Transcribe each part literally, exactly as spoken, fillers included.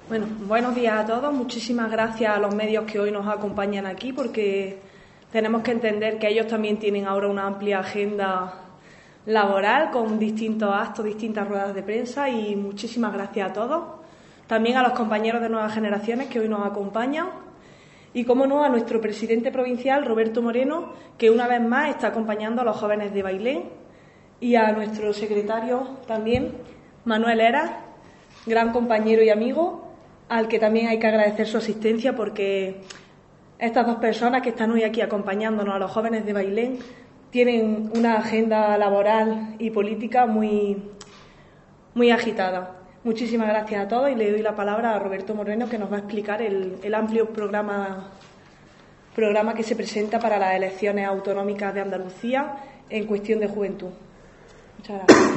Bueno, buenos días a todos. Muchísimas gracias a los medios que hoy nos acompañan aquí, porque tenemos que entender que ellos también tienen ahora una amplia agenda laboral con distintos actos, distintas ruedas de prensa, y muchísimas gracias a todos. También a los compañeros de Nuevas Generaciones que hoy nos acompañan y, como no, a nuestro presidente provincial, Roberto Moreno, que una vez más está acompañando a los jóvenes de Bailén, y a nuestro secretario también, Manuel Heras, gran compañero y amigo, al que también hay que agradecer su asistencia, porque estas dos personas que están hoy aquí acompañándonos a los jóvenes de Bailén tienen una agenda laboral y política muy, muy agitada. Muchísimas gracias a todos y le doy la palabra a Roberto Moreno, que nos va a explicar el, el amplio programa, programa que se presenta para las elecciones autonómicas de Andalucía en cuestión de juventud. Muchas gracias.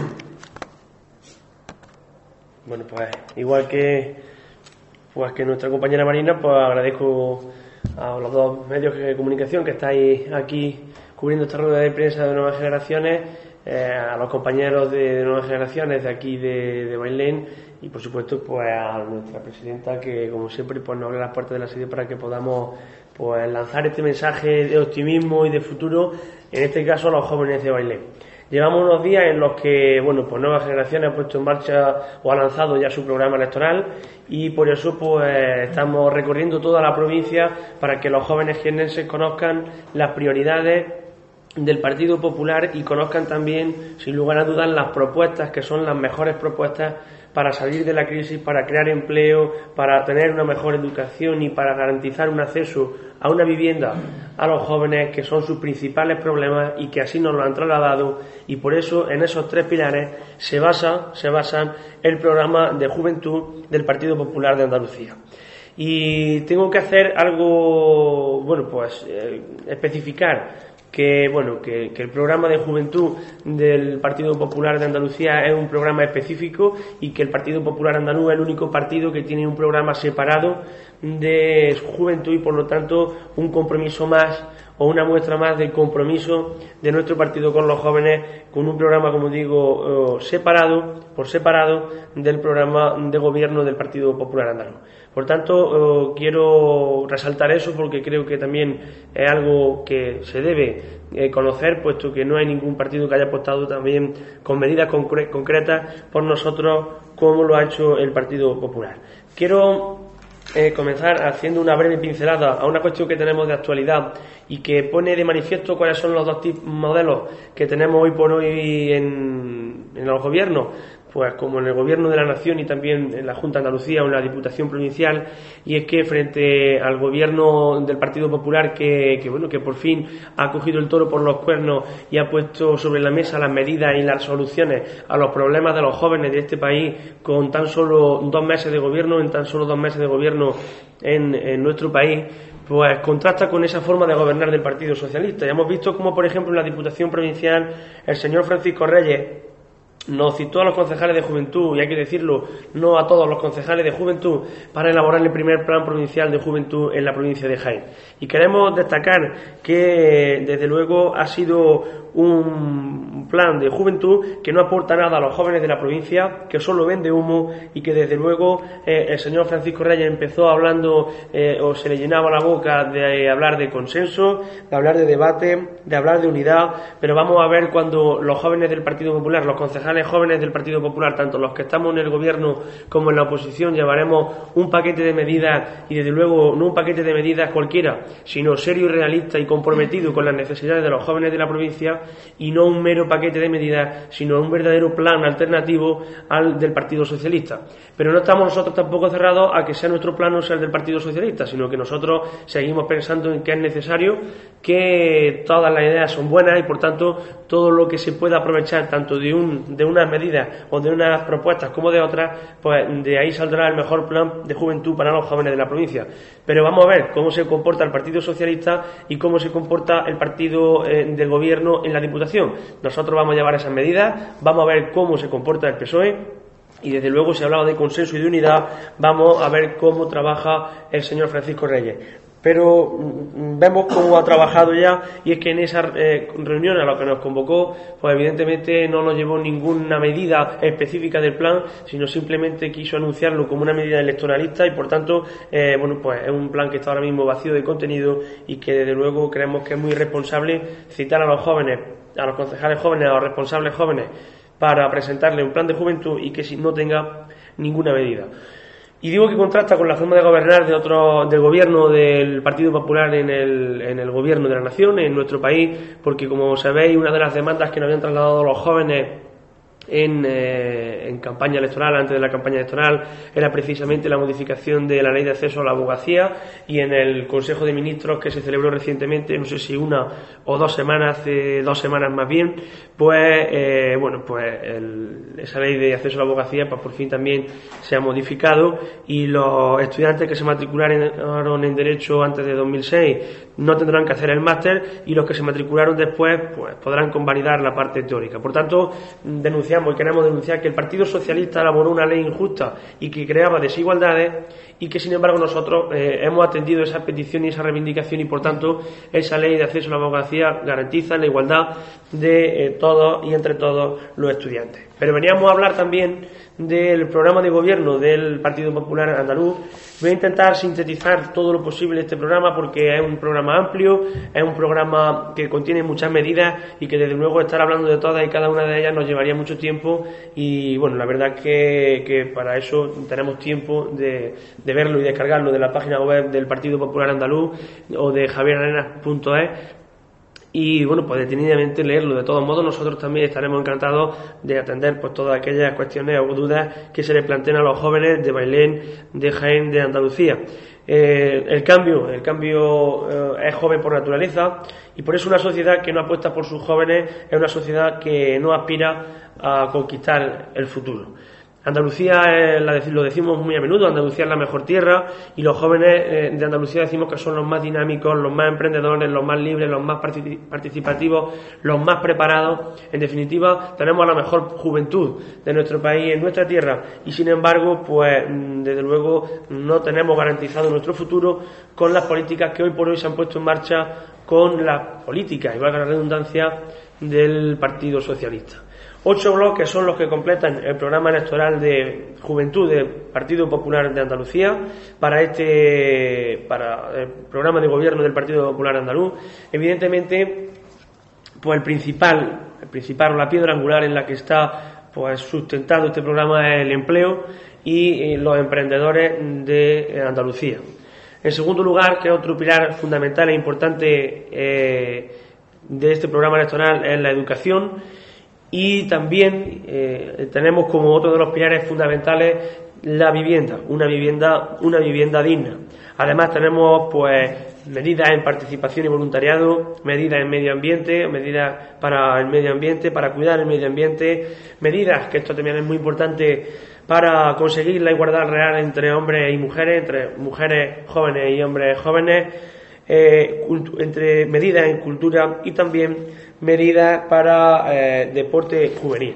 Bueno, pues igual que pues que nuestra compañera Marina, pues agradezco a los dos medios de comunicación que estáis aquí cubriendo esta rueda de prensa de Nuevas Generaciones, eh, a los compañeros de, de Nuevas Generaciones de aquí de, de Bailén, y por supuesto pues a nuestra presidenta, que como siempre pues nos abre las puertas de la sede para que podamos pues lanzar este mensaje de optimismo y de futuro, en este caso a los jóvenes de Bailén. Llevamos unos días en los que, bueno, pues Nuevas Generaciones ha puesto en marcha o ha lanzado ya su programa electoral, y por eso pues estamos recorriendo toda la provincia para que los jóvenes jiennenses conozcan las prioridades del Partido Popular y conozcan también, sin lugar a dudas, las propuestas que son las mejores propuestas para salir de la crisis, para crear empleo, para tener una mejor educación y para garantizar un acceso a una vivienda a los jóvenes, que son sus principales problemas y que así nos lo han trasladado, y por eso en esos tres pilares se basa, se basa el programa de juventud del Partido Popular de Andalucía. Y tengo que hacer algo, bueno, pues eh, especificar que bueno que, que el programa de juventud del Partido Popular de Andalucía es un programa específico, y que el Partido Popular Andaluz es el único partido que tiene un programa separado de juventud, y por lo tanto un compromiso más o una muestra más del compromiso de nuestro partido con los jóvenes, con un programa, como digo, separado, por separado del programa de gobierno del Partido Popular Andaluz. Por tanto, quiero resaltar eso, porque creo que también es algo que se debe conocer, puesto que no hay ningún partido que haya apostado también con medidas concre- concretas por nosotros, como lo ha hecho el Partido Popular. Quiero Eh, comenzar haciendo una breve pincelada a una cuestión que tenemos de actualidad y que pone de manifiesto cuáles son los dos tipos, modelos que tenemos hoy por hoy en, en los gobiernos, pues como en el gobierno de la nación y también en la Junta de Andalucía o en la Diputación Provincial. Y es que frente al gobierno del Partido Popular, que, que bueno que por fin ha cogido el toro por los cuernos y ha puesto sobre la mesa las medidas y las soluciones a los problemas de los jóvenes de este país, con tan solo dos meses de gobierno, en tan solo dos meses de gobierno en, en nuestro país, pues contrasta con esa forma de gobernar del Partido Socialista. Ya hemos visto cómo, por ejemplo, en la Diputación Provincial el señor Francisco Reyes nos citó a los concejales de juventud, y hay que decirlo, no a todos los concejales de juventud, para elaborar el primer plan provincial de juventud en la provincia de Jaén. Y queremos destacar que, desde luego, ha sido un plan de juventud que no aporta nada a los jóvenes de la provincia, que solo vende humo, y que, desde luego, eh, el señor Francisco Reyes empezó hablando eh, o se le llenaba la boca de hablar de consenso, de hablar de debate, de hablar de unidad, pero vamos a ver cuando los jóvenes del Partido Popular, los concejales jóvenes del Partido Popular, tanto los que estamos en el gobierno como en la oposición, llevaremos un paquete de medidas, y desde luego no un paquete de medidas cualquiera, sino serio y realista y comprometido con las necesidades de los jóvenes de la provincia, y no un mero paquete de medidas, sino un verdadero plan alternativo al del Partido Socialista. Pero no estamos nosotros tampoco cerrados a que sea nuestro plan o sea el del Partido Socialista, sino que nosotros seguimos pensando en que es necesario, que todas las ideas son buenas, y por tanto todo lo que se pueda aprovechar tanto de un de unas medidas o de unas propuestas como de otras, pues de ahí saldrá el mejor plan de juventud para los jóvenes de la provincia. Pero vamos a ver cómo se comporta el Partido Socialista y cómo se comporta el partido eh, del gobierno en la Diputación. Nosotros vamos a llevar esas medidas, vamos a ver cómo se comporta el P S O E, y desde luego, si hablamos de consenso y de unidad, vamos a ver cómo trabaja el señor Francisco Reyes. pero vemos cómo ha trabajado ya, y es que en esa eh, reunión a la que nos convocó, pues evidentemente no nos llevó ninguna medida específica del plan, sino simplemente quiso anunciarlo como una medida electoralista, y por tanto, eh, bueno, pues es un plan que está ahora mismo vacío de contenido, y que desde luego creemos que es muy irresponsable citar a los jóvenes, a los concejales jóvenes, a los responsables jóvenes, para presentarle un plan de juventud y que si no tenga ninguna medida. Y digo que contrasta con la forma de gobernar de otro, del gobierno del Partido Popular en el, en el gobierno de la nación, en nuestro país, porque como sabéis, una de las demandas que nos habían trasladado los jóvenes en, eh, en campaña electoral, antes de la campaña electoral, era precisamente la modificación de la ley de acceso a la abogacía, y en el Consejo de Ministros que se celebró recientemente, no sé si una o dos semanas, hace dos semanas más bien, pues eh, bueno, pues el, esa ley de acceso a la abogacía pues por fin también se ha modificado, y los estudiantes que se matricularon en Derecho antes de dos mil seis no tendrán que hacer el máster, y los que se matricularon después pues podrán convalidar la parte teórica. Por tanto, denunciamos y queremos denunciar que el Partido Socialista elaboró una ley injusta y que creaba desigualdades, y que sin embargo nosotros eh, hemos atendido esa petición y esa reivindicación, y por tanto esa ley de acceso a la abogacía garantiza la igualdad de eh, todos y entre todos los estudiantes. Pero veníamos a hablar también del programa de gobierno del Partido Popular Andaluz. Voy a intentar sintetizar todo lo posible este programa, porque es un programa amplio, es un programa que contiene muchas medidas, y que desde luego estar hablando de todas y cada una de ellas nos llevaría mucho tiempo, y bueno, la verdad es que, que para eso tenemos tiempo de, de verlo y descargarlo de la página web del Partido Popular Andaluz o de javier arenas punto es, y bueno, pues detenidamente leerlo. De todos modos, nosotros también estaremos encantados de atender pues todas aquellas cuestiones o dudas que se les planteen a los jóvenes de Bailén, de Jaén, de Andalucía. Eh, el cambio, el cambio eh, es joven por naturaleza, y por eso una sociedad que no apuesta por sus jóvenes es una sociedad que no aspira a conquistar el futuro. Andalucía, es la, lo decimos muy a menudo, Andalucía es la mejor tierra, y los jóvenes eh, de Andalucía decimos que son los más dinámicos, los más emprendedores, los más libres, los más participativos, los más preparados. En definitiva, tenemos la mejor juventud de nuestro país en nuestra tierra, y sin embargo, pues desde luego no tenemos garantizado nuestro futuro con las políticas que hoy por hoy se han puesto en marcha, con las políticas, y valga la redundancia, del Partido Socialista. Ocho bloques son los que completan el programa electoral de juventud del Partido Popular de Andalucía para este para el programa de gobierno del Partido Popular Andaluz. Evidentemente, pues el principal, el principal o la piedra angular en la que está pues sustentado este programa es el empleo y los emprendedores de Andalucía. En segundo lugar, que otro pilar fundamental e importante eh, de este programa electoral es la educación. Y también eh, tenemos como otro de los pilares fundamentales la vivienda, una vivienda, una vivienda digna. Además tenemos pues medidas en participación y voluntariado, medidas en medio ambiente, medidas para el medio ambiente, para cuidar el medio ambiente, medidas, que esto también es muy importante, para conseguir la igualdad real entre hombres y mujeres, entre mujeres jóvenes y hombres jóvenes, eh, entre medidas en cultura y también medidas para eh, deporte juvenil.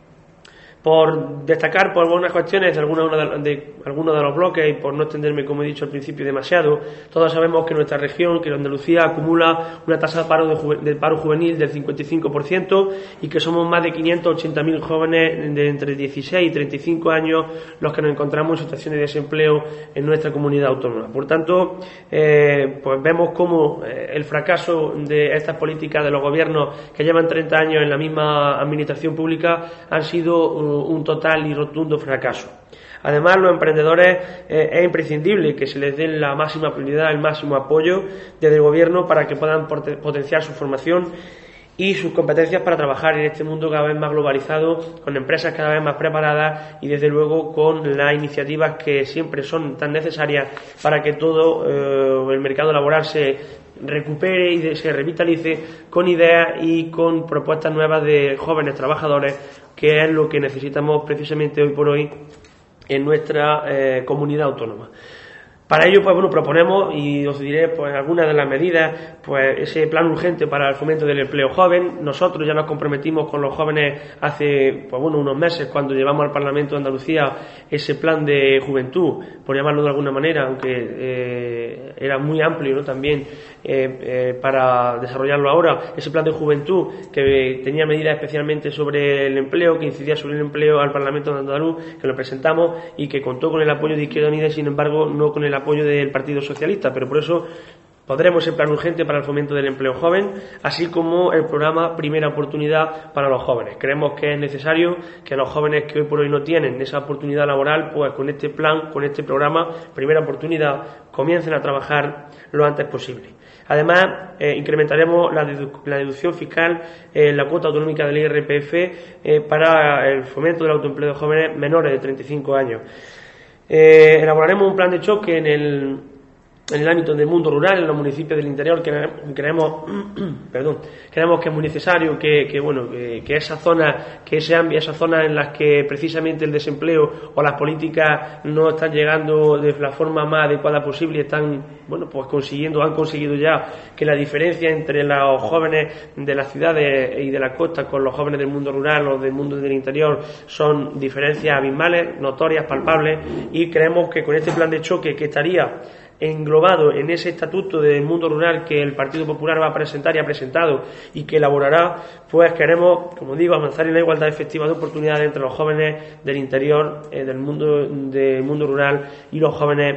Por destacar por algunas cuestiones de algunos de, de, algunos de los bloques, y por no extenderme, como he dicho al principio, demasiado, todos sabemos que nuestra región, que Andalucía, acumula una tasa de paro, de, juve, de paro juvenil del cincuenta y cinco por ciento, y que somos más de quinientos ochenta mil jóvenes de entre dieciséis y treinta y cinco años los que nos encontramos en situaciones de desempleo en nuestra comunidad autónoma. Por tanto, eh, pues vemos cómo eh, el fracaso de estas políticas de los gobiernos que llevan treinta años en la misma administración pública han sido un, un total y rotundo fracaso. Además, los emprendedores eh, es imprescindible que se les dé la máxima prioridad, el máximo apoyo desde el gobierno para que puedan potenciar su formación y sus competencias para trabajar en este mundo cada vez más globalizado, con empresas cada vez más preparadas y desde luego con las iniciativas que siempre son tan necesarias para que todo eh, el mercado laboral se recupere y se revitalice, con ideas y con propuestas nuevas de jóvenes trabajadores, que es lo que necesitamos precisamente hoy por hoy en nuestra eh, comunidad autónoma. Para ello, pues bueno, proponemos, y os diré pues algunas de las medidas, pues ese plan urgente para el fomento del empleo joven. Nosotros ya nos comprometimos con los jóvenes hace, pues bueno, unos meses, cuando llevamos al Parlamento de Andalucía ese plan de juventud, por llamarlo de alguna manera, aunque eh, era muy amplio, ¿no? También eh, eh, para desarrollarlo ahora, ese plan de juventud que tenía medidas especialmente sobre el empleo, que incidía sobre el empleo al Parlamento de Andaluz, que lo presentamos y que contó con el apoyo de Izquierda Unida y, sin embargo, no con el apoyo del Partido Socialista, pero por eso podremos el plan urgente para el fomento del empleo joven, así como el programa Primera Oportunidad para los jóvenes. Creemos que es necesario que los jóvenes que hoy por hoy no tienen esa oportunidad laboral, pues con este plan, con este programa Primera Oportunidad, comiencen a trabajar lo antes posible. Además, eh, incrementaremos la, dedu la deducción fiscal en eh, la cuota autonómica del I R P F eh, para el fomento del autoempleo de jóvenes menores de treinta y cinco años. Eh, elaboraremos un plan de choque en el, en el ámbito del mundo rural, en los municipios del interior, que creemos, perdón, creemos que es muy necesario que, que bueno, que, que esa zona, que ese ámbito, esas zonas en las que precisamente el desempleo o las políticas no están llegando de la forma más adecuada posible y están, bueno, pues consiguiendo, han conseguido ya que la diferencia entre los jóvenes de las ciudades y de la costa con los jóvenes del mundo rural o del mundo del interior son diferencias abismales, notorias, palpables, y creemos que con este plan de choque, que estaría englobado en ese estatuto del mundo rural que el Partido Popular va a presentar y ha presentado y que elaborará, pues queremos, como digo, avanzar en la igualdad efectiva de oportunidades entre los jóvenes del interior, eh, del mundo del mundo rural y los jóvenes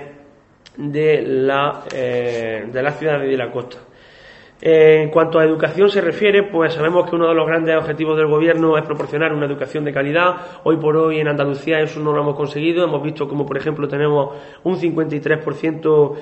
de la eh, de la ciudad y de la costa. En cuanto a educación se refiere, pues sabemos que uno de los grandes objetivos del Gobierno es proporcionar una educación de calidad. Hoy por hoy en Andalucía eso no lo hemos conseguido. Hemos visto como, por ejemplo, tenemos un cincuenta y tres por ciento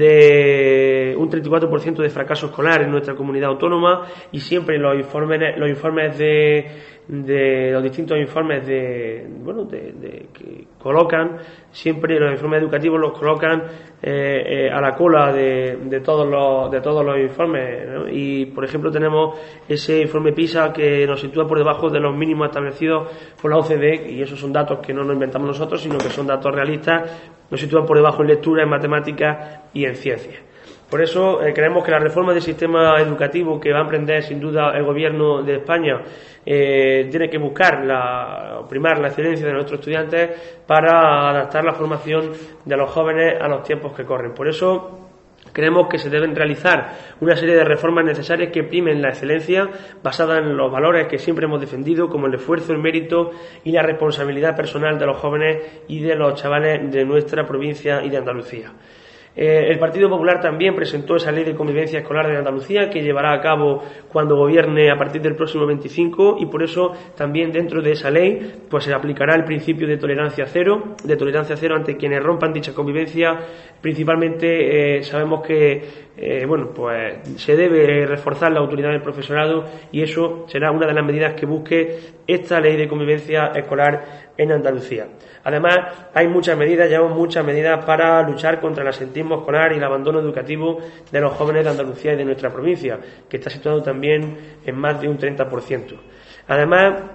de un treinta y cuatro por ciento de fracaso escolar en nuestra comunidad autónoma, y siempre los informes los informes de de los distintos informes de bueno de, de que colocan siempre los informes educativos los colocan eh, eh, a la cola de, de todos los de todos los informes, ¿no? Y por ejemplo tenemos ese informe PISA que nos sitúa por debajo de los mínimos establecidos por la O C D E, y esos son datos que no nos inventamos nosotros, sino que son datos realistas. Nos sitúan por debajo en lectura, en matemáticas y en ciencias. Por eso eh, creemos que la reforma del sistema educativo que va a emprender sin duda el Gobierno de España eh, tiene que buscar la, primar la excelencia de nuestros estudiantes para adaptar la formación de los jóvenes a los tiempos que corren. Por eso creemos que se deben realizar una serie de reformas necesarias que primen la excelencia, basada en los valores que siempre hemos defendido, como el esfuerzo, el mérito y la responsabilidad personal de los jóvenes y de los chavales de nuestra provincia y de Andalucía. Eh, el Partido Popular también presentó esa ley de convivencia escolar de Andalucía, que llevará a cabo cuando gobierne a partir del próximo veinticinco, y por eso también dentro de esa ley pues se aplicará el principio de tolerancia cero, de tolerancia cero ante quienes rompan dicha convivencia. Principalmente eh, sabemos que eh, bueno pues se debe reforzar la autoridad del profesorado, y eso será una de las medidas que busque esta ley de convivencia escolar en Andalucía. Además, hay muchas medidas, llevamos muchas medidas para luchar contra el absentismo escolar y el abandono educativo de los jóvenes de Andalucía y de nuestra provincia, que está situado también en más de un treinta por ciento. Además,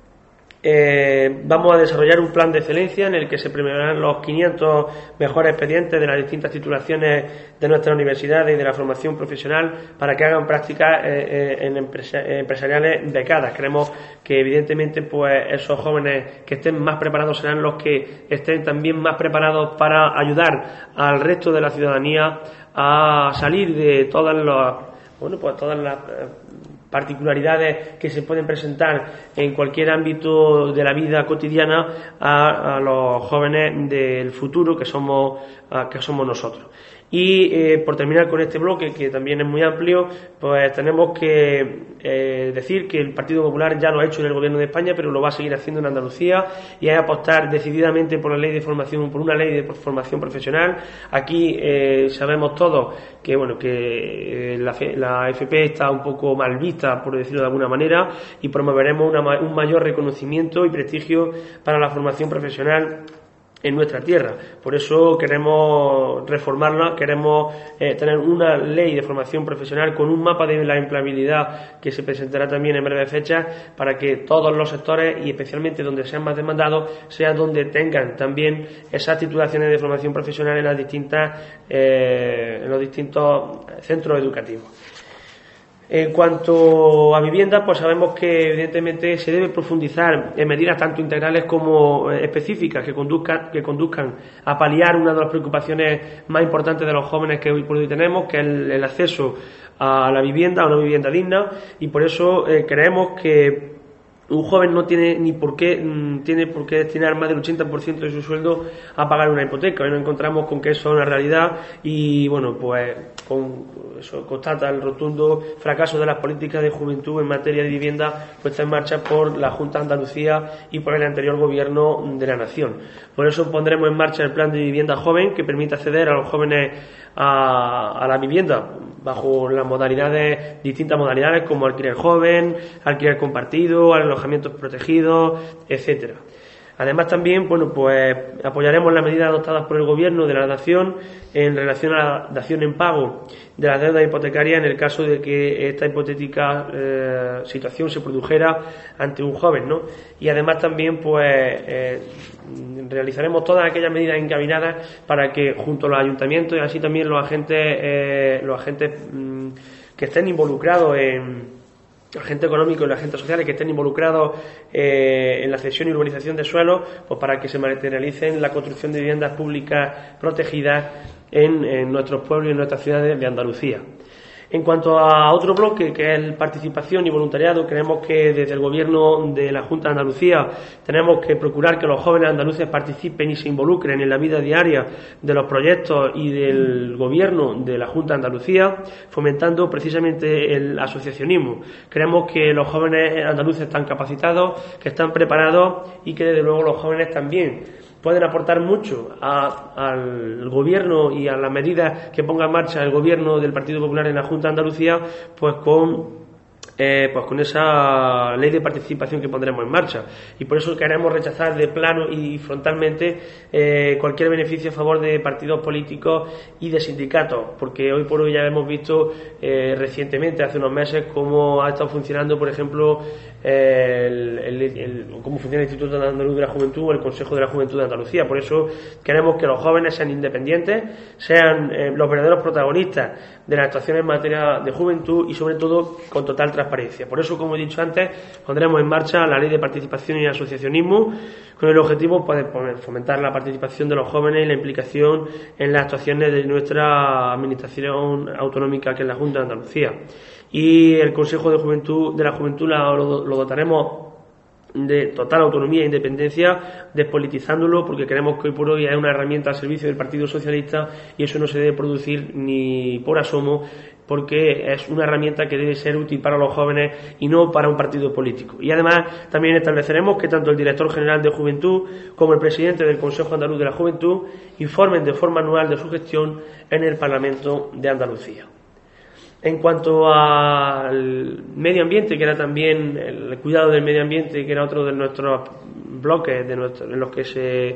Eh, vamos a desarrollar un plan de excelencia en el que se premiarán los quinientos mejores expedientes de las distintas titulaciones de nuestras universidades y de la formación profesional para que hagan prácticas eh, en empresa, empresariales becadas. Creemos que evidentemente pues esos jóvenes que estén más preparados serán los que estén también más preparados para ayudar al resto de la ciudadanía a salir de todas las bueno pues todas las eh, particularidades que se pueden presentar en cualquier ámbito de la vida cotidiana a, a los jóvenes del futuro que somos, a, que somos nosotros. Y eh, por terminar con este bloque, que también es muy amplio, pues tenemos que eh, decir que el Partido Popular ya lo ha hecho en el Gobierno de España, pero lo va a seguir haciendo en Andalucía, y es apostar decididamente por la ley de formación, por una ley de formación profesional. Aquí eh, sabemos todos que bueno que eh, la, la F P está un poco mal vista, por decirlo de alguna manera, y promoveremos una, un mayor reconocimiento y prestigio para la formación profesional en nuestra tierra. Por eso queremos reformarla, queremos eh, tener una ley de formación profesional con un mapa de la empleabilidad que se presentará también en breve fecha, para que todos los sectores, y especialmente donde sean más demandados, sea donde tengan también esas titulaciones de formación profesional en las distintas eh, en los distintos centros educativos. En cuanto a vivienda, pues sabemos que evidentemente se debe profundizar en medidas tanto integrales como específicas que conduzcan, que conduzcan a paliar una de las preocupaciones más importantes de los jóvenes que hoy por hoy tenemos, que es el, el acceso a la vivienda, a una vivienda digna, y por eso eh, creemos que un joven no tiene ni por qué mmm, tiene por qué destinar más del ochenta por ciento de su sueldo a pagar una hipoteca. Hoy nos encontramos con que eso es una realidad y, bueno, pues con eso constata el rotundo fracaso de las políticas de juventud en materia de vivienda puesta en marcha por la Junta de Andalucía y por el anterior gobierno de la nación. Por eso pondremos en marcha el plan de vivienda joven, que permite acceder a los jóvenes a, a la vivienda bajo las modalidades, distintas modalidades como alquiler joven, alquiler compartido, alojamientos protegidos, etcétera. Además también, bueno, pues apoyaremos las medidas adoptadas por el Gobierno de la Nación en relación a la dación en pago de las deudas hipotecarias en el caso de que esta hipotética eh, situación se produjera ante un joven, ¿no? Y además también, pues, eh, realizaremos todas aquellas medidas encaminadas para que junto a los ayuntamientos y así también los agentes, eh, los agentes mmm, que estén involucrados en el agente económico y los agentes sociales que estén involucrados eh, en la cesión y urbanización de suelos, pues para que se materialicen la construcción de viviendas públicas protegidas en, en nuestros pueblos y en nuestras ciudades de Andalucía. En cuanto a otro bloque, que es participación y voluntariado, creemos que desde el Gobierno de la Junta de Andalucía tenemos que procurar que los jóvenes andaluces participen y se involucren en la vida diaria de los proyectos y del Gobierno de la Junta de Andalucía, fomentando precisamente el asociacionismo. Creemos que los jóvenes andaluces están capacitados, que están preparados y que desde luego los jóvenes también pueden aportar mucho a, al gobierno y a las medidas que ponga en marcha el gobierno del Partido Popular en la Junta de Andalucía, pues con Eh, pues con esa ley de participación que pondremos en marcha. Y por eso queremos rechazar de plano y frontalmente eh, cualquier beneficio a favor de partidos políticos y de sindicatos, porque hoy por hoy ya hemos visto eh, recientemente, hace unos meses, cómo ha estado funcionando, por ejemplo, eh, el, el, el, cómo funciona el Instituto Andaluz de la Juventud o el Consejo de la Juventud de Andalucía. Por eso queremos que los jóvenes sean independientes, sean eh, los verdaderos protagonistas de las actuaciones en materia de juventud y sobre todo con total transparencia. Por eso, como he dicho antes, pondremos en marcha la ley de participación y asociacionismo con el objetivo pues, de fomentar la participación de los jóvenes y la implicación en las actuaciones de nuestra administración autonómica, que es la Junta de Andalucía. Y el Consejo de Juventud de la Juventud lo, lo dotaremos de total autonomía e independencia, despolitizándolo, porque creemos que hoy por hoy es una herramienta al servicio del Partido Socialista y eso no se debe producir ni por asomo, porque es una herramienta que debe ser útil para los jóvenes y no para un partido político. Y además también estableceremos que tanto el director general de Juventud como el presidente del Consejo Andaluz de la Juventud informen de forma anual de su gestión en el Parlamento de Andalucía. En cuanto al medio ambiente, que era también el cuidado del medio ambiente, que era otro de nuestros bloques de, nuestro, de los que se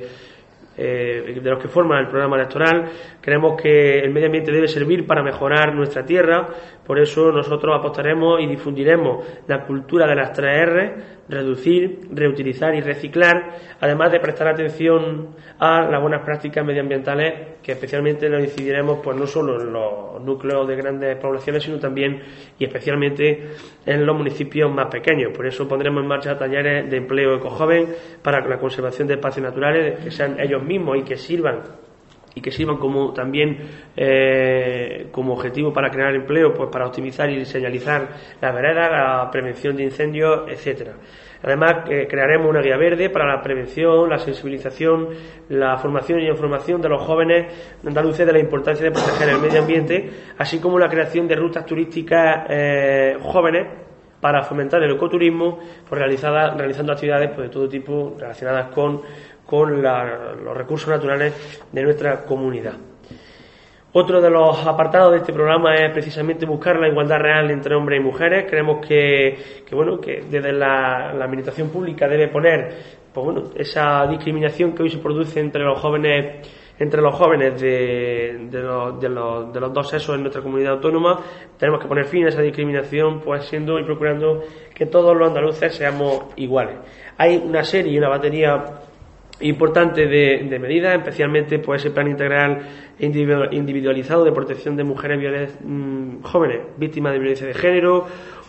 eh, de los que forman el programa electoral, creemos que el medio ambiente debe servir para mejorar nuestra tierra. Por eso nosotros apostaremos y difundiremos la cultura de las tres erre, reducir, reutilizar y reciclar, además de prestar atención a las buenas prácticas medioambientales, que especialmente nos incidiremos pues no solo en los núcleos de grandes poblaciones, sino también y especialmente en los municipios más pequeños. Por eso pondremos en marcha talleres de empleo ecojoven para la conservación de espacios naturales, que sean ellos mismos y que sirvan y que sirvan como también eh, como objetivo para crear empleo, pues para optimizar y señalizar las veredas, la prevención de incendios, etcétera. Además, eh, crearemos una guía verde para la prevención, la sensibilización, la formación y información de los jóvenes andaluces de la importancia de proteger el medio ambiente, así como la creación de rutas turísticas eh, jóvenes para fomentar el ecoturismo, pues realizada, realizando actividades pues, de todo tipo relacionadas con con la, los recursos naturales de nuestra comunidad. Otro de los apartados de este programa es precisamente buscar la igualdad real entre hombres y mujeres. Creemos que, que bueno, que desde la, la administración pública debe poner, pues bueno, esa discriminación que hoy se produce entre los jóvenes, entre los jóvenes de, de, los, de, los, de los dos sexos en nuestra comunidad autónoma. Tenemos que poner fin a esa discriminación, pues siendo y procurando que todos los andaluces seamos iguales. Hay una serie y una batería importante de, de medidas, especialmente pues ese plan integral e individualizado de protección de mujeres violes, mmm, jóvenes víctimas de violencia de género,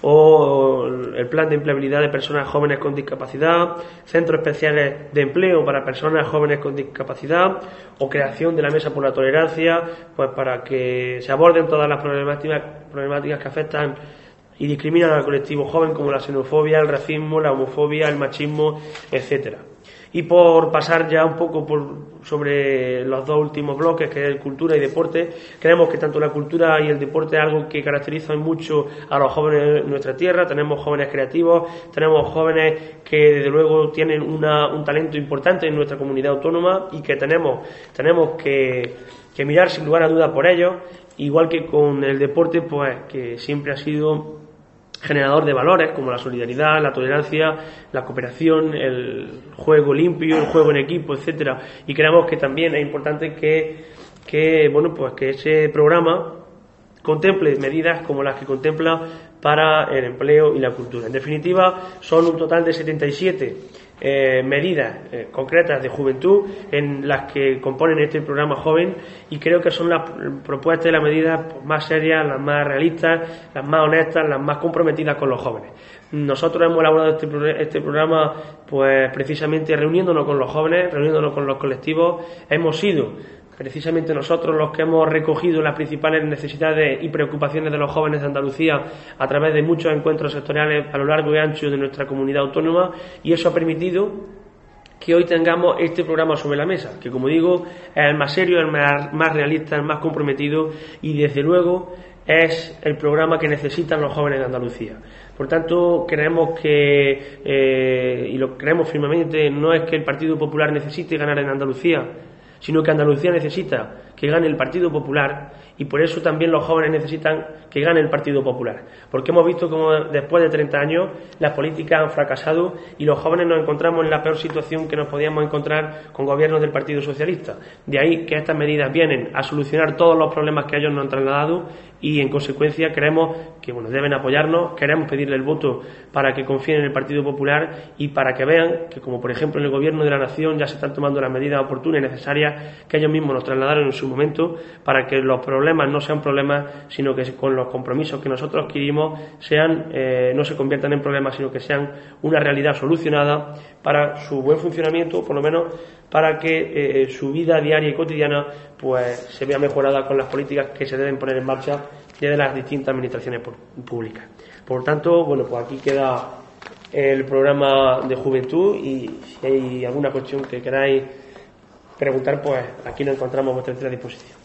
o el plan de empleabilidad de personas jóvenes con discapacidad, centros especiales de empleo para personas jóvenes con discapacidad, o creación de la mesa por la tolerancia, pues para que se aborden todas las problemáticas, problemáticas que afectan y discriminan al colectivo joven, como la xenofobia, el racismo, la homofobia, el machismo, etcétera. Y por pasar ya un poco por, sobre los dos últimos bloques, que es cultura y deporte, creemos que tanto la cultura y el deporte es algo que caracteriza mucho a los jóvenes de nuestra tierra. Tenemos jóvenes creativos, tenemos jóvenes que desde luego tienen una, un talento importante en nuestra comunidad autónoma y que tenemos, tenemos que, que mirar sin lugar a dudas por ellos, igual que con el deporte, pues que siempre ha sido generador de valores como la solidaridad, la tolerancia, la cooperación, el juego limpio, el juego en equipo, etcétera. Y creemos que también es importante que, que bueno, pues que ese programa contemple medidas como las que contempla para el empleo y la cultura. En definitiva, son un total de setenta y siete eh, medidas eh, concretas de juventud en las que componen este programa joven, y creo que son las propuestas y las medidas pues, más serias, las más realistas, las más honestas, las más comprometidas con los jóvenes. Nosotros hemos elaborado este, este programa pues precisamente reuniéndonos con los jóvenes, reuniéndonos con los colectivos. Hemos sido precisamente nosotros los que hemos recogido las principales necesidades y preocupaciones de los jóvenes de Andalucía a través de muchos encuentros sectoriales a lo largo y ancho de nuestra comunidad autónoma, y eso ha permitido que hoy tengamos este programa sobre la mesa, que como digo es el más serio, el más, más realista, el más comprometido, y desde luego es el programa que necesitan los jóvenes de Andalucía. Por tanto, creemos que, eh, y lo creemos firmemente, no es que el Partido Popular necesite ganar en Andalucía, sino que Andalucía necesita que gane el Partido Popular, y por eso también los jóvenes necesitan que gane el Partido Popular, porque hemos visto como después de treinta años las políticas han fracasado y los jóvenes nos encontramos en la peor situación que nos podíamos encontrar con gobiernos del Partido Socialista. De ahí que estas medidas vienen a solucionar todos los problemas que ellos nos han trasladado, y en consecuencia creemos que bueno, deben apoyarnos. Queremos pedirle el voto para que confíen en el Partido Popular y para que vean que, como por ejemplo en el Gobierno de la Nación, ya se están tomando las medidas oportunas y necesarias que ellos mismos nos trasladaron en su momento, para que los problemas no sean problemas, sino que con los compromisos que nosotros adquirimos sean, eh, no se conviertan en problemas, sino que sean una realidad solucionada para su buen funcionamiento, por lo menos para que eh, su vida diaria y cotidiana pues se vea mejorada con las políticas que se deben poner en marcha desde las distintas administraciones públicas. Por tanto, bueno, pues aquí queda el programa de juventud, y si hay alguna cuestión que queráis preguntar, pues aquí nos encontramos a vuestra entera disposición.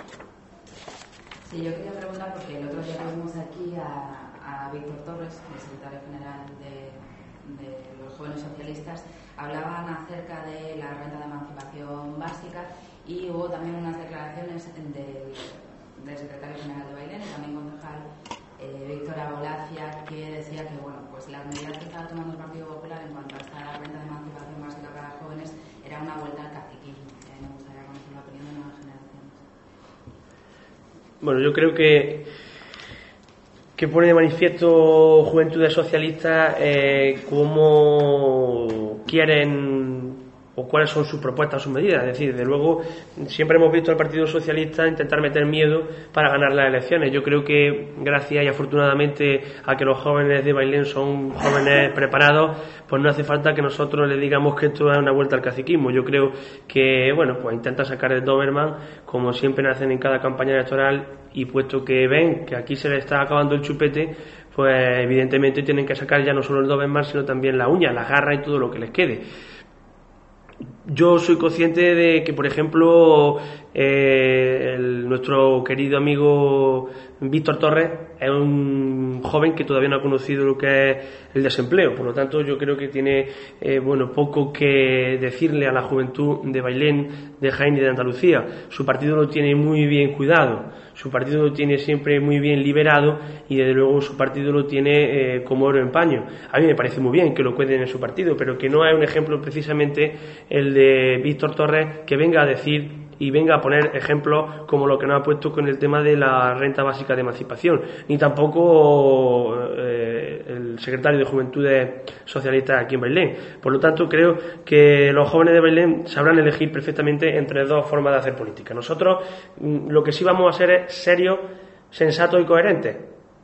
Sí, yo quería preguntar, porque el otro día tuvimos aquí a, a Víctor Torres, el secretario general de, de los jóvenes socialistas. Hablaban acerca de la renta de emancipación básica, y hubo también unas declaraciones del, del secretario general de Bailén y también concejal eh, Víctor Abolacia, que decía que bueno, pues las medidas que estaba tomando el Partido Popular en cuanto a esta renta de emancipación básica para jóvenes era una vuelta al caciquismo. Eh, me gustaría conocer la opinión de nuevas generaciones. Bueno, yo creo que que pone de manifiesto Juventudes Socialistas eh, cómo quieren o cuáles son sus propuestas, sus medidas. Es decir, desde luego siempre hemos visto al Partido Socialista intentar meter miedo para ganar las elecciones. Yo creo que gracias y afortunadamente a que los jóvenes de Bailén son jóvenes preparados, pues no hace falta que nosotros les digamos que esto es una vuelta al caciquismo. Yo creo que, bueno, pues intentan sacar el Doberman, como siempre hacen en cada campaña electoral, y puesto que ven que aquí se les está acabando el chupete, pues evidentemente tienen que sacar ya no solo el Doberman, sino también la uña, las garras y todo lo que les quede. yo soy consciente de que, por ejemplo, eh, el, nuestro querido amigo Víctor Torres es un joven que todavía no ha conocido lo que es el desempleo. Por lo tanto, yo creo que tiene eh, bueno, poco que decirle a la juventud de Bailén, de Jaén y de Andalucía. Su partido lo tiene muy bien cuidado, su partido lo tiene siempre muy bien liberado y, desde luego, su partido lo tiene eh, como oro en paño. A mí me parece muy bien que lo cuiden en su partido, pero que no es un ejemplo precisamente el de Víctor Torres, que venga a decir y venga a poner ejemplos como lo que nos ha puesto con el tema de la renta básica de emancipación, ni tampoco eh, el secretario de Juventudes Socialistas aquí en Bailén. Por lo tanto, creo que los jóvenes de Bailén sabrán elegir perfectamente entre dos formas de hacer política. Nosotros lo que sí vamos a hacer es serios, sensatos y coherentes.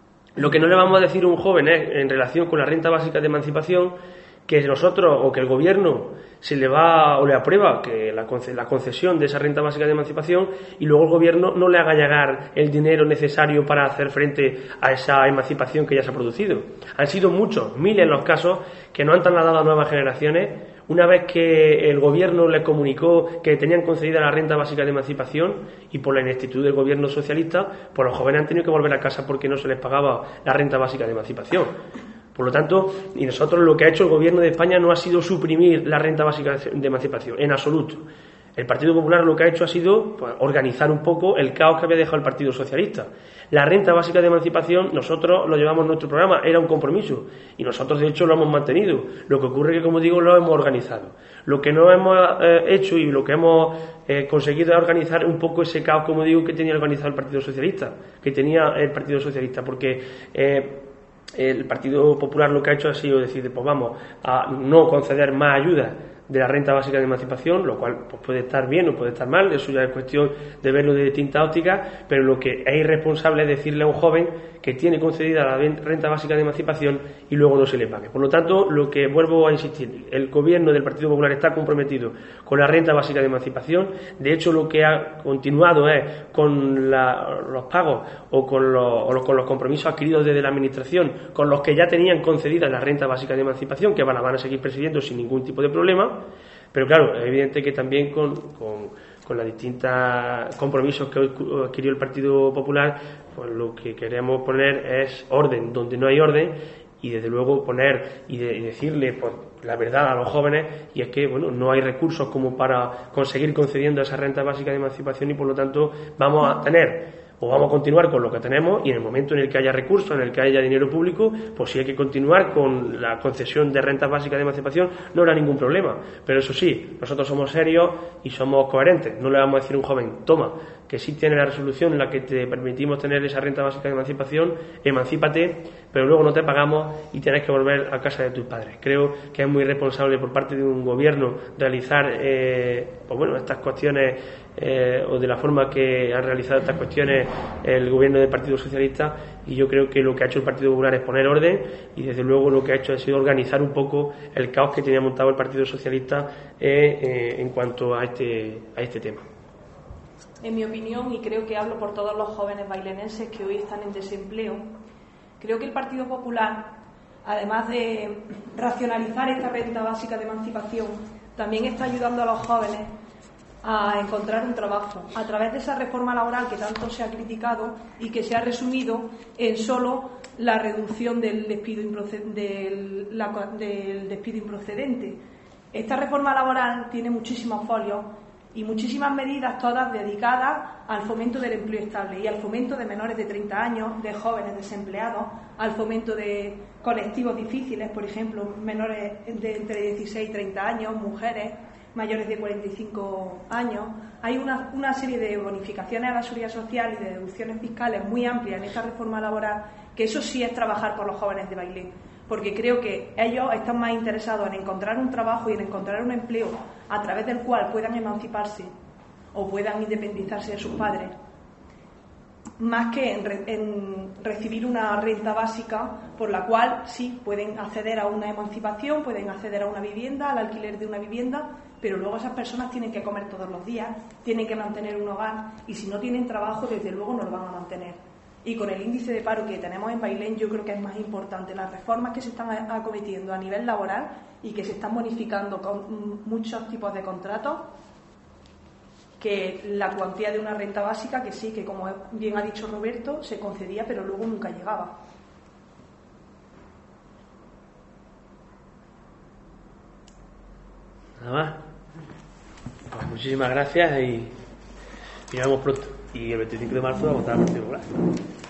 Lo que no le vamos a decir a un joven es, en relación con la renta básica de emancipación, que nosotros o que el gobierno se le va o le aprueba que la, la concesión de esa renta básica de emancipación y luego el gobierno no le haga llegar el dinero necesario para hacer frente a esa emancipación que ya se ha producido. Han sido muchos, miles los casos que nos han trasladado a nuevas generaciones una vez que el gobierno les comunicó que tenían concedida la renta básica de emancipación y por la ineptitud del gobierno socialista, pues los jóvenes han tenido que volver a casa porque no se les pagaba la renta básica de emancipación. Por lo tanto, y nosotros lo que ha hecho el Gobierno de España no ha sido suprimir la renta básica de emancipación, en absoluto. El Partido Popular lo que ha hecho ha sido pues, organizar un poco el caos que había dejado el Partido Socialista. La renta básica de emancipación, nosotros lo llevamos en nuestro programa, era un compromiso, y nosotros de hecho lo hemos mantenido. Lo que ocurre es que, como digo, lo hemos organizado. Lo que no hemos eh, hecho y lo que hemos eh, conseguido es organizar un poco ese caos, como digo, que tenía organizado el Partido Socialista, que tenía el Partido Socialista, porque eh, el Partido Popular lo que ha hecho ha sido decir, pues vamos a no conceder más ayuda de la renta básica de emancipación, lo cual pues, puede estar bien o puede estar mal, eso ya es cuestión de verlo de distintas ópticas, pero lo que es irresponsable es decirle a un joven que tiene concedida la renta básica de emancipación y luego no se le pague. Por lo tanto, lo que vuelvo a insistir, el gobierno del Partido Popular está comprometido con la renta básica de emancipación. De hecho, lo que ha continuado es con la, los pagos o con los, o con los compromisos adquiridos desde la Administración, con los que ya tenían concedida la renta básica de emancipación, que van a, van a seguir presidiendo sin ningún tipo de problema. Pero claro, es evidente que también con, con, con los distintos compromisos que adquirió el Partido Popular, pues lo que queremos poner es orden donde no hay orden y desde luego poner y, de, y decirle pues, la verdad a los jóvenes, y es que bueno, no hay recursos como para conseguir concediendo esa renta básica de emancipación y por lo tanto vamos a tener o vamos a continuar con lo que tenemos y en el momento en el que haya recursos, en el que haya dinero público, pues si hay que continuar con la concesión de renta básica de emancipación no habrá ningún problema. Pero eso sí, nosotros somos serios y somos coherentes. No le vamos a decir a un joven, toma, que sí tiene la resolución en la que te permitimos tener esa renta básica de emancipación, emancípate, pero luego no te pagamos y tienes que volver a casa de tus padres. Creo que es muy irresponsable por parte de un gobierno realizar eh, pues bueno, estas cuestiones Eh, o de la forma que han realizado estas cuestiones el gobierno del Partido Socialista, y yo creo que lo que ha hecho el Partido Popular es poner orden y desde luego lo que ha hecho ha sido organizar un poco el caos que tenía montado el Partido Socialista eh, eh, en cuanto a este, a este tema. En mi opinión, y creo que hablo por todos los jóvenes bailenenses que hoy están en desempleo, creo que el Partido Popular, además de racionalizar esta renta básica de emancipación, también está ayudando a los jóvenes a encontrar un trabajo a través de esa reforma laboral que tanto se ha criticado y que se ha resumido en solo la reducción del despido improcedente, del, la, del despido improcedente. Esta reforma laboral tiene muchísimos folios y muchísimas medidas, todas dedicadas al fomento del empleo estable y al fomento de menores de treinta años, de jóvenes desempleados, al fomento de colectivos difíciles, por ejemplo, menores de entre dieciséis y treinta años, mujeres mayores de cuarenta y cinco años. Hay una, una serie de bonificaciones a la seguridad social y de deducciones fiscales muy amplias en esta reforma laboral, que eso sí es trabajar por los jóvenes de Bailén, porque creo que ellos están más interesados en encontrar un trabajo y en encontrar un empleo a través del cual puedan emanciparse o puedan independizarse de sus padres, más que en, re, en recibir una renta básica por la cual sí pueden acceder a una emancipación, pueden acceder a una vivienda, al alquiler de una vivienda, pero luego esas personas tienen que comer todos los días, tienen que mantener un hogar y si no tienen trabajo, desde luego no lo van a mantener. y con el índice de paro que tenemos en Bailén, yo creo que es más importante las reformas que se están acometiendo a nivel laboral y que se están bonificando con muchos tipos de contratos, que la cuantía de una renta básica que sí, que como bien ha dicho Roberto, se concedía pero luego nunca llegaba. Nada más. Pues muchísimas gracias y, y nos vemos pronto. Y el veinticinco de marzo vamos a estar a Partido Popular.